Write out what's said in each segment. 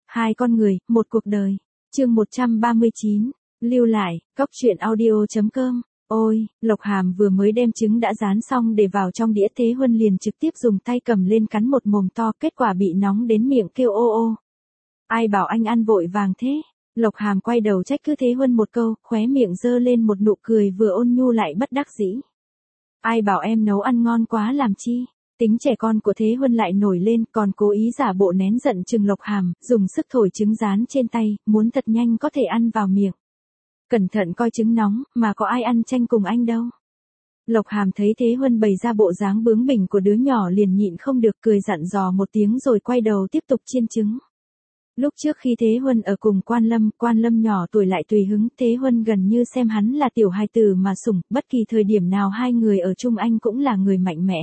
Hai con người, một cuộc đời. Chương 139. Lưu lại, cóc truyện audio.com. Ôi, Lộc Hàm vừa mới đem trứng đã rán xong để vào trong đĩa, Thế Huân liền trực tiếp dùng tay cầm lên cắn một mồm to, kết quả bị nóng đến miệng kêu ô ô. Ai bảo anh ăn vội vàng thế? Lộc Hàm quay đầu trách cứ Thế Huân một câu, khóe miệng giơ lên một nụ cười vừa ôn nhu lại bất đắc dĩ. Ai bảo em nấu ăn ngon quá làm chi? Tính trẻ con của Thế Huân lại nổi lên, còn cố ý giả bộ nén giận chừng Lộc Hàm, dùng sức thổi trứng rán trên tay, muốn thật nhanh có thể ăn vào miệng. Cẩn thận coi trứng nóng, mà có ai ăn chanh cùng anh đâu. Lộc Hàm thấy Thế Huân bày ra bộ dáng bướng bỉnh của đứa nhỏ liền nhịn không được, cười dặn dò một tiếng rồi quay đầu tiếp tục chiên trứng. Lúc trước khi Thế Huân ở cùng Quan Lâm nhỏ tuổi lại tùy hứng, Thế Huân gần như xem hắn là tiểu hài tử mà sủng, bất kỳ thời điểm nào hai người ở chung anh cũng là người mạnh mẽ.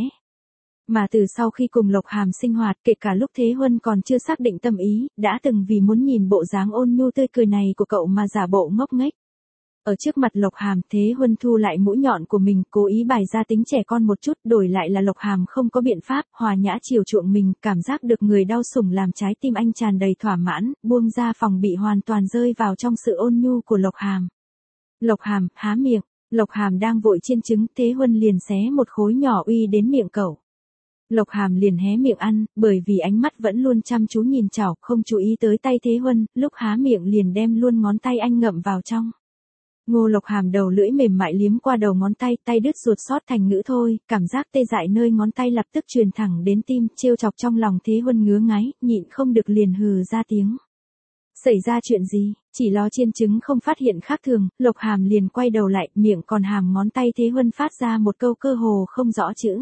Mà từ sau khi cùng Lộc Hàm sinh hoạt, kể cả lúc Thế Huân còn chưa xác định tâm ý, đã từng vì muốn nhìn bộ dáng ôn nhu tươi cười này của cậu mà giả bộ ngốc nghếch. Ở trước mặt Lộc Hàm, Thế Huân thu lại mũi nhọn của mình, cố ý bày ra tính trẻ con một chút, đổi lại là Lộc Hàm không có biện pháp, hòa nhã chiều chuộng mình, cảm giác được người đau sủng làm trái tim anh tràn đầy thỏa mãn, buông ra phòng bị hoàn toàn rơi vào trong sự ôn nhu của Lộc Hàm. Lộc Hàm, há miệng. Lộc Hàm đang vội chiên trứng, Thế Huân liền xé một khối nhỏ uy đến miệng cậu. Lộc Hàm liền hé miệng ăn, bởi vì ánh mắt vẫn luôn chăm chú nhìn chảo, không chú ý tới tay Thế Huân, lúc há miệng liền đem luôn ngón tay anh ngậm vào trong. Ngô Lộc Hàm đầu lưỡi mềm mại liếm qua đầu ngón tay, tay đứt ruột xót thành ngữ thôi, cảm giác tê dại nơi ngón tay lập tức truyền thẳng đến tim, trêu chọc trong lòng Thế Huân ngứa ngáy, nhịn không được liền hừ ra tiếng. Xảy ra chuyện gì? Chỉ lo chiên trứng không phát hiện khác thường, Lộc Hàm liền quay đầu lại, miệng còn hàm ngón tay Thế Huân phát ra một câu cơ hồ không rõ chữ.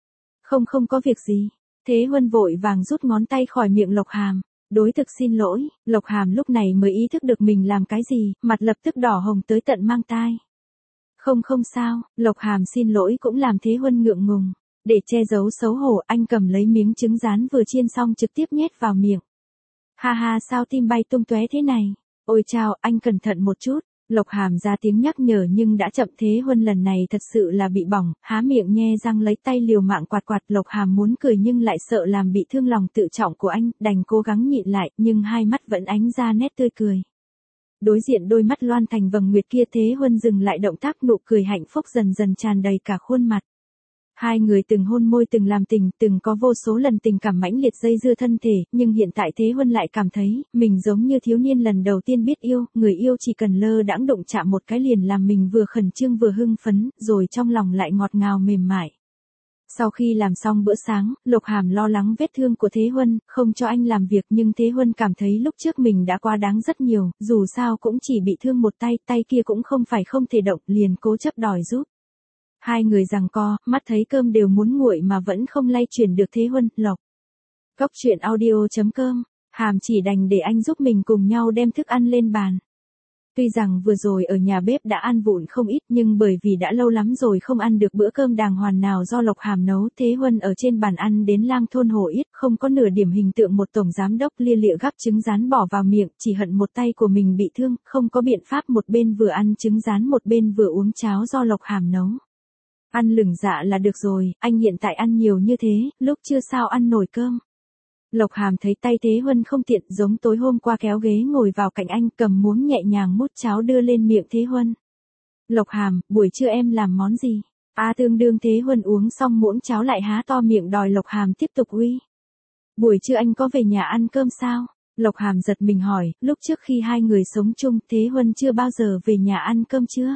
Không có việc gì. Thế Huân vội vàng rút ngón tay khỏi miệng Lộc Hàm. Đối thực xin lỗi. Lộc Hàm lúc này mới ý thức được mình làm cái gì, mặt lập tức đỏ hồng tới tận mang tai. Không sao, Lộc Hàm xin lỗi cũng làm Thế Huân ngượng ngùng. Để che giấu xấu hổ, anh cầm lấy miếng trứng rán vừa chiên xong trực tiếp nhét vào miệng. Ha ha, sao tim bay tung tóe thế này? Ôi chao, anh cẩn thận một chút. Lộc Hàm ra tiếng nhắc nhở nhưng đã chậm, Thế Huân lần này thật sự là bị bỏng, há miệng nhe răng lấy tay liều mạng quạt. Lộc Hàm muốn cười nhưng lại sợ làm bị thương lòng tự trọng của anh, đành cố gắng nhịn lại, nhưng hai mắt vẫn ánh ra nét tươi cười. Đối diện đôi mắt loan thành vầng nguyệt kia, Thế Huân dừng lại động tác, nụ cười hạnh phúc dần dần tràn đầy cả khuôn mặt. Hai người từng hôn môi, từng làm tình, từng có vô số lần tình cảm mãnh liệt dây dưa thân thể, nhưng hiện tại Thế Huân lại cảm thấy, mình giống như thiếu niên lần đầu tiên biết yêu, người yêu chỉ cần lơ đãng đụng chạm một cái liền làm mình vừa khẩn trương vừa hưng phấn, rồi trong lòng lại ngọt ngào mềm mại. Sau khi làm xong bữa sáng, Lộc Hàm lo lắng vết thương của Thế Huân, không cho anh làm việc, nhưng Thế Huân cảm thấy lúc trước mình đã quá đáng rất nhiều, dù sao cũng chỉ bị thương một tay, tay kia cũng không phải không thể động, liền cố chấp đòi giúp. Hai người giằng co, mắt thấy cơm đều muốn nguội mà vẫn không lay chuyển được Thế Huân. Lộc cóc truyện audio.com. Hàm chỉ đành để anh giúp mình cùng nhau đem thức ăn lên bàn. Tuy rằng vừa rồi ở nhà bếp đã ăn vụn không ít, nhưng bởi vì đã lâu lắm rồi không ăn được bữa cơm đàng hoàng nào do Lộc Hàm nấu, Thế Huân ở trên bàn ăn đến lang thôn hổ yết, không có nửa điểm hình tượng một tổng giám đốc lia lịa gắp trứng rán bỏ vào miệng, chỉ hận một tay của mình bị thương, không có biện pháp một bên vừa ăn trứng rán một bên vừa uống cháo do Lộc Hàm nấu. Ăn lửng dạ là được rồi, anh hiện tại ăn nhiều như thế, lúc chưa sao ăn nổi cơm. Lộc Hàm thấy tay Thế Huân không tiện, giống tối hôm qua kéo ghế ngồi vào cạnh anh, cầm muỗng nhẹ nhàng múc cháo đưa lên miệng Thế Huân. Lộc Hàm, buổi trưa em làm món gì? Tương đương Thế Huân uống xong muỗng cháo lại há to miệng đòi Lộc Hàm tiếp tục uy. Buổi trưa anh có về nhà ăn cơm sao? Lộc Hàm giật mình hỏi, lúc trước khi hai người sống chung, Thế Huân chưa bao giờ về nhà ăn cơm chưa?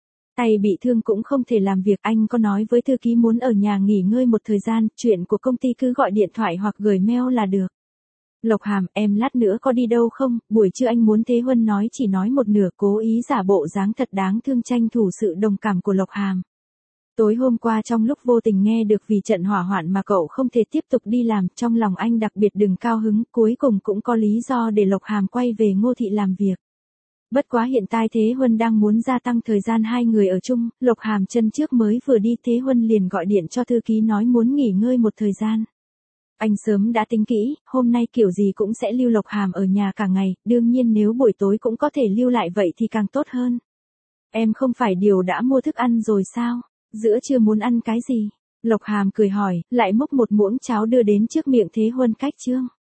Tay bị thương cũng không thể làm việc, anh có nói với thư ký muốn ở nhà nghỉ ngơi một thời gian, chuyện của công ty cứ gọi điện thoại hoặc gửi mail là được. Lộc Hàm, em lát nữa có đi đâu không? Buổi trưa anh muốn. Thế Huân nói chỉ nói một nửa, cố ý giả bộ dáng thật đáng thương tranh thủ sự đồng cảm của Lộc Hàm. Tối hôm qua trong lúc vô tình nghe được vì trận hỏa hoạn mà cậu không thể tiếp tục đi làm, trong lòng anh đặc biệt đừng cao hứng, cuối cùng cũng có lý do để Lộc Hàm quay về Ngô Thị làm việc. Bất quá hiện tại Thế Huân đang muốn gia tăng thời gian hai người ở chung, Lộc Hàm chân trước mới vừa đi, Thế Huân liền gọi điện cho thư ký nói muốn nghỉ ngơi một thời gian. Anh sớm đã tính kỹ, hôm nay kiểu gì cũng sẽ lưu Lộc Hàm ở nhà cả ngày, đương nhiên nếu buổi tối cũng có thể lưu lại vậy thì càng tốt hơn. Em không phải điều đã mua thức ăn rồi sao? Giữa trưa muốn ăn cái gì? Lộc Hàm cười hỏi, lại múc một muỗng cháo đưa đến trước miệng Thế Huân cách chương.